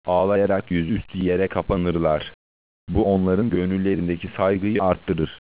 ağlayarak yüzüstü yere kapanırlar. Bu onların gönüllerindeki saygıyı arttırır.